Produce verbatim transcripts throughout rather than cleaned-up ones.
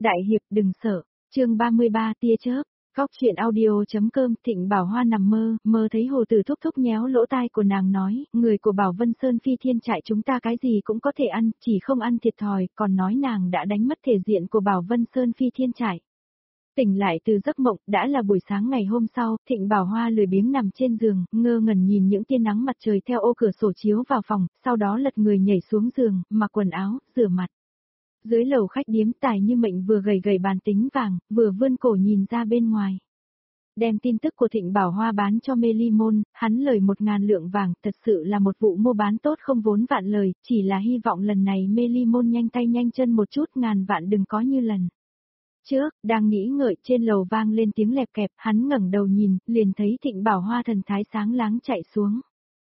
Đại hiệp đừng sợ, chương ba mươi ba tia chớp, góc chuyện audio.com. Thịnh Bảo Hoa nằm mơ, mơ thấy hồ tử thúc thúc nhéo lỗ tai của nàng nói, người của Bảo Vân Sơn Phi Thiên trại chúng ta cái gì cũng có thể ăn, chỉ không ăn thiệt thòi, còn nói nàng đã đánh mất thể diện của Bảo Vân Sơn Phi Thiên trại. Tỉnh lại từ giấc mộng, đã là buổi sáng ngày hôm sau, Thịnh Bảo Hoa lười biếng nằm trên giường, ngơ ngẩn nhìn những tia nắng mặt trời theo ô cửa sổ chiếu vào phòng, sau đó lật người nhảy xuống giường, mặc quần áo, rửa mặt. Dưới lầu khách điếm Tài Như Mệnh vừa gầy gầy bàn tính vàng, vừa vươn cổ nhìn ra bên ngoài. Đem tin tức của Thịnh Bảo Hoa bán cho Mê Ly Môn, hắn lời một ngàn lượng vàng, thật sự là một vụ mua bán tốt không vốn vạn lời, chỉ là hy vọng lần này Mê Ly Môn nhanh tay nhanh chân một chút, ngàn vạn đừng có như lần trước. Đang nghĩ ngợi, trên lầu vang lên tiếng lẹp kẹp, hắn ngẩng đầu nhìn, liền thấy Thịnh Bảo Hoa thần thái sáng láng chạy xuống.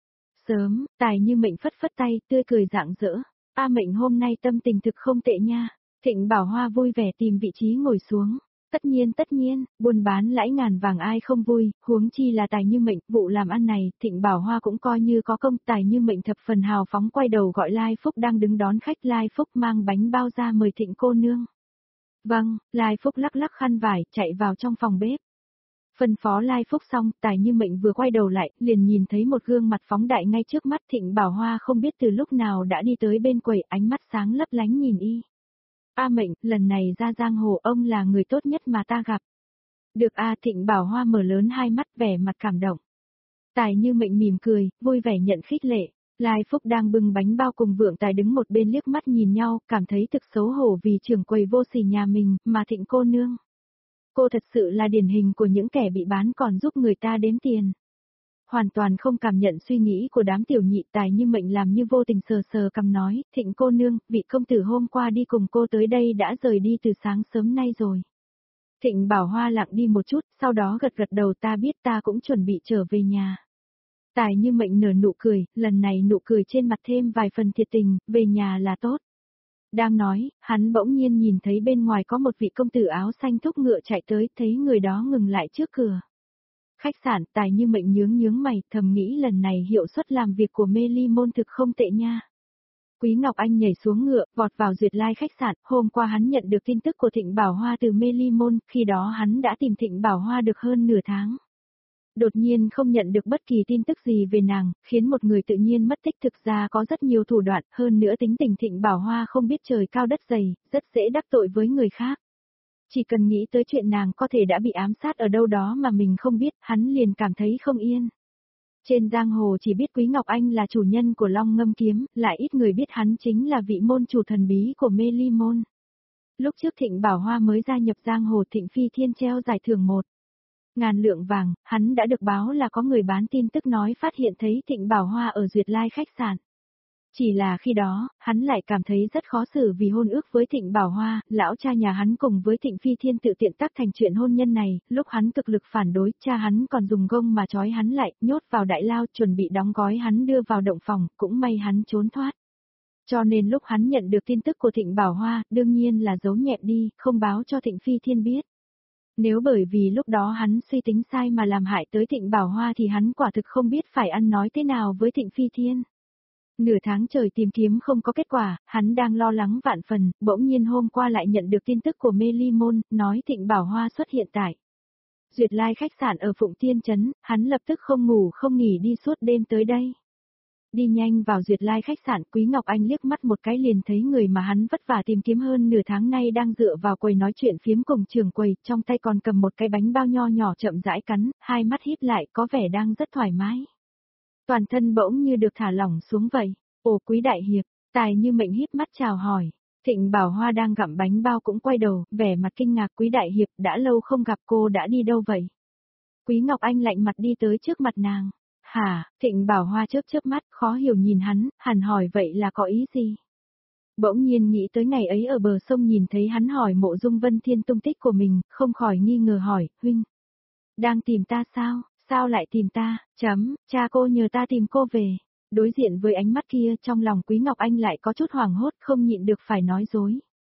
Sớm, Tài Như Mệnh phất phất tay, tươi cười rạng rỡ. A Mệnh hôm nay tâm tình thực không tệ nha. Thịnh Bảo Hoa vui vẻ tìm vị trí ngồi xuống. Tất nhiên tất nhiên, buôn bán lãi ngàn vàng ai không vui, huống chi là Tài Như Mệnh, vụ làm ăn này, Thịnh Bảo Hoa cũng coi như có công. Tài Như Mệnh thập phần hào phóng quay đầu gọi Lai Phúc đang đứng đón khách. Lai Phúc mang bánh bao ra mời Thịnh cô nương. Vâng, Lai Phúc lắc lắc khăn vải, chạy vào trong phòng bếp. Phân phó Lai Phúc xong, Tài Như Mệnh vừa quay đầu lại, liền nhìn thấy một gương mặt phóng đại ngay trước mắt. Thịnh Bảo Hoa không biết từ lúc nào đã đi tới bên quầy, ánh mắt sáng lấp lánh nhìn y. A Mệnh, lần này ra giang hồ ông là người tốt nhất mà ta gặp. Được a. Thịnh Bảo Hoa mở lớn hai mắt vẻ mặt cảm động. Tài Như Mệnh mỉm cười, vui vẻ nhận khích lệ. Lai Phúc đang bưng bánh bao cùng Vượng Tài đứng một bên liếc mắt nhìn nhau, cảm thấy thực xấu hổ vì trưởng quầy vô sỉ nhà mình, mà Thịnh cô nương. Cô thật sự là điển hình của những kẻ bị bán còn giúp người ta đếm tiền. Hoàn toàn không cảm nhận suy nghĩ của đám tiểu nhị. Tài Như Mệnh làm như vô tình sờ sờ cằm nói, Thịnh cô nương, vị công tử hôm qua đi cùng cô tới đây đã rời đi từ sáng sớm nay rồi. Thịnh Bảo Hoa lặng đi một chút, sau đó gật gật đầu, ta biết, ta cũng chuẩn bị trở về nhà. Tài Như Mệnh nở nụ cười, lần này nụ cười trên mặt thêm vài phần thiệt tình, về nhà là tốt. Đang nói, hắn bỗng nhiên nhìn thấy bên ngoài có một vị công tử áo xanh thúc ngựa chạy tới, thấy người đó ngừng lại trước cửa khách sạn. Tài Như Mệnh nhướng nhướng mày, thầm nghĩ lần này hiệu suất làm việc của Mê Ly Môn thực không tệ nha. Quý Ngọc Anh nhảy xuống ngựa, vọt vào Duyệt Lai khách sạn. Hôm qua hắn nhận được tin tức của Thịnh Bảo Hoa từ Mê Ly Môn, khi đó hắn đã tìm Thịnh Bảo Hoa được hơn nửa tháng. Đột nhiên không nhận được bất kỳ tin tức gì về nàng, khiến một người tự nhiên mất tích. Thực ra có rất nhiều thủ đoạn, hơn nữa tính tình Thịnh Bảo Hoa không biết trời cao đất dày, rất dễ đắc tội với người khác. Chỉ cần nghĩ tới chuyện nàng có thể đã bị ám sát ở đâu đó mà mình không biết, hắn liền cảm thấy không yên. Trên giang hồ chỉ biết Quý Ngọc Anh là chủ nhân của Long Ngâm Kiếm, lại ít người biết hắn chính là vị môn chủ thần bí của Mê Ly Môn. Lúc trước Thịnh Bảo Hoa mới gia nhập giang hồ, Thịnh Phi Thiên treo giải thưởng một ngàn lượng vàng, hắn đã được báo là có người bán tin tức nói phát hiện thấy Thịnh Bảo Hoa ở Duyệt Lai khách sạn. Chỉ là khi đó, hắn lại cảm thấy rất khó xử vì hôn ước với Thịnh Bảo Hoa, lão cha nhà hắn cùng với Thịnh Phi Thiên tự tiện tác thành chuyện hôn nhân này, lúc hắn cực lực phản đối, cha hắn còn dùng gông mà trói hắn lại, nhốt vào đại lao, chuẩn bị đóng gói hắn đưa vào động phòng, cũng may hắn trốn thoát. Cho nên lúc hắn nhận được tin tức của Thịnh Bảo Hoa, đương nhiên là giấu nhẹm đi, không báo cho Thịnh Phi Thiên biết. Nếu bởi vì lúc đó hắn suy tính sai mà làm hại tới Thịnh Bảo Hoa thì hắn quả thực không biết phải ăn nói thế nào với Thịnh Phi Thiên. Nửa tháng trời tìm kiếm không có kết quả, hắn đang lo lắng vạn phần, bỗng nhiên hôm qua lại nhận được tin tức của Mê Ly Môn, nói Thịnh Bảo Hoa xuất hiện tại Duyệt Lai khách sạn ở Phụng Tiên Trấn, hắn lập tức không ngủ không nghỉ đi suốt đêm tới đây. Đi nhanh vào Duyệt Lai khách sạn, Quý Ngọc Anh liếc mắt một cái liền thấy người mà hắn vất vả tìm kiếm hơn nửa tháng nay đang dựa vào quầy nói chuyện phiếm cùng trưởng quầy, trong tay còn cầm một cái bánh bao nho nhỏ chậm rãi cắn, hai mắt híp lại có vẻ đang rất thoải mái. Toàn thân bỗng như được thả lỏng xuống vậy. Ồ Quý đại hiệp, Tài Như Mệnh híp mắt chào hỏi. Thịnh Bảo Hoa đang gặm bánh bao cũng quay đầu, vẻ mặt kinh ngạc. Quý đại hiệp, đã lâu không gặp, cô đã đi đâu vậy? Quý Ngọc Anh lạnh mặt đi tới trước mặt nàng. Hả? Thịnh Bảo Hoa chớp chớp mắt, khó hiểu nhìn hắn, hẳn hỏi vậy là có ý gì? Bỗng nhiên nghĩ tới ngày ấy ở bờ sông nhìn thấy hắn hỏi Mộ Dung Vân Thiên tung tích của mình, không khỏi nghi ngờ hỏi, huynh đang tìm ta sao? Sao lại tìm ta? Chấm, cha cô nhờ ta tìm cô về. Đối diện với ánh mắt kia, trong lòng Quý Ngọc Anh lại có chút hoảng hốt, không nhịn được phải nói dối.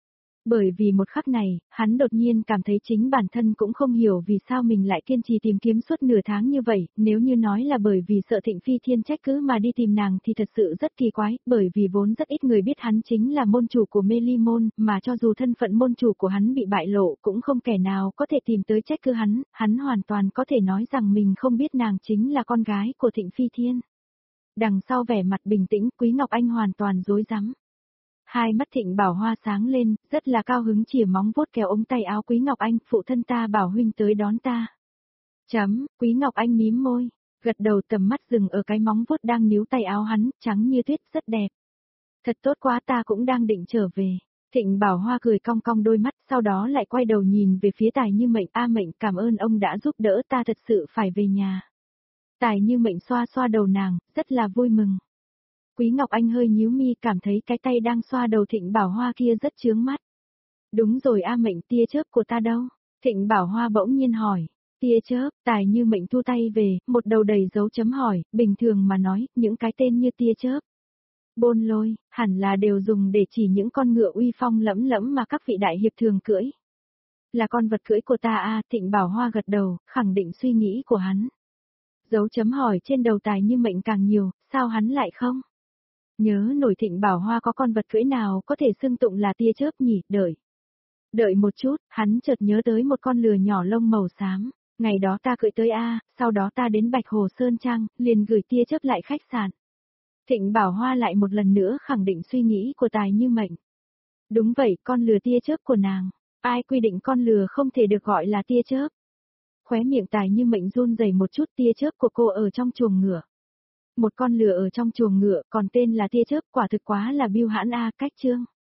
Bởi vì một khắc này, hắn đột nhiên cảm thấy chính bản thân cũng không hiểu vì sao mình lại kiên trì tìm kiếm suốt nửa tháng như vậy, nếu như nói là bởi vì sợ Thịnh Phi Thiên trách cứ mà đi tìm nàng thì thật sự rất kỳ quái, bởi vì vốn rất ít người biết hắn chính là môn chủ của Mê Ly Môn, mà cho dù thân phận môn chủ của hắn bị bại lộ cũng không kẻ nào có thể tìm tới trách cứ hắn, hắn hoàn toàn có thể nói rằng mình không biết nàng chính là con gái của Thịnh Phi Thiên. Đằng sau vẻ mặt bình tĩnh, Quý Ngọc Anh hoàn toàn rối rắm. Hai mắt Thịnh Bảo Hoa sáng lên, rất là cao hứng chìa móng vuốt kéo ống tay áo Quý Ngọc Anh, phụ thân ta bảo huynh tới đón ta. Chấm, Quý Ngọc Anh mím môi, gật đầu tầm mắt dừng ở cái móng vuốt đang níu tay áo hắn, trắng như tuyết rất đẹp. Thật tốt quá, ta cũng đang định trở về. Thịnh Bảo Hoa cười cong cong đôi mắt, sau đó lại quay đầu nhìn về phía Tài Như Mệnh, a Mệnh cảm ơn ông đã giúp đỡ ta, thật sự phải về nhà. Tài Như Mệnh xoa xoa đầu nàng, rất là vui mừng. Quý Ngọc Anh hơi nhíu mi, cảm thấy cái tay đang xoa đầu Thịnh Bảo Hoa kia rất chướng mắt. Đúng rồi, a Mệnh, tia chớp của ta đâu? Thịnh Bảo Hoa bỗng nhiên hỏi. Tia chớp, Tài Như Mệnh thu tay về, một đầu đầy dấu chấm hỏi, bình thường mà nói, những cái tên như tia chớp, bôn lôi, hẳn là đều dùng để chỉ những con ngựa uy phong lẫm lẫm mà các vị đại hiệp thường cưỡi. Là con vật cưỡi của ta a, Thịnh Bảo Hoa gật đầu, khẳng định suy nghĩ của hắn. Dấu chấm hỏi trên đầu Tài Như Mệnh càng nhiều, sao hắn lại không? Nhớ nổi Thịnh Bảo Hoa có con vật cưỡi nào có thể xưng tụng là tia chớp nhỉ, đợi. Đợi một chút, hắn chợt nhớ tới một con lừa nhỏ lông màu xám, ngày đó ta cưỡi tới A, sau đó ta đến Bạch Hồ Sơn Trang, liền gửi tia chớp lại khách sạn. Thịnh Bảo Hoa lại một lần nữa khẳng định suy nghĩ của Tài Như Mệnh. Đúng vậy, con lừa tia chớp của nàng, ai quy định con lừa không thể được gọi là tia chớp? Khóe miệng Tài Như Mệnh run rẩy một chút, tia chớp của cô ở trong chuồng ngựa. Một con lừa ở trong chuồng ngựa, còn tên là tia chớp, quả thực quá là biêu hãn a, cách chương.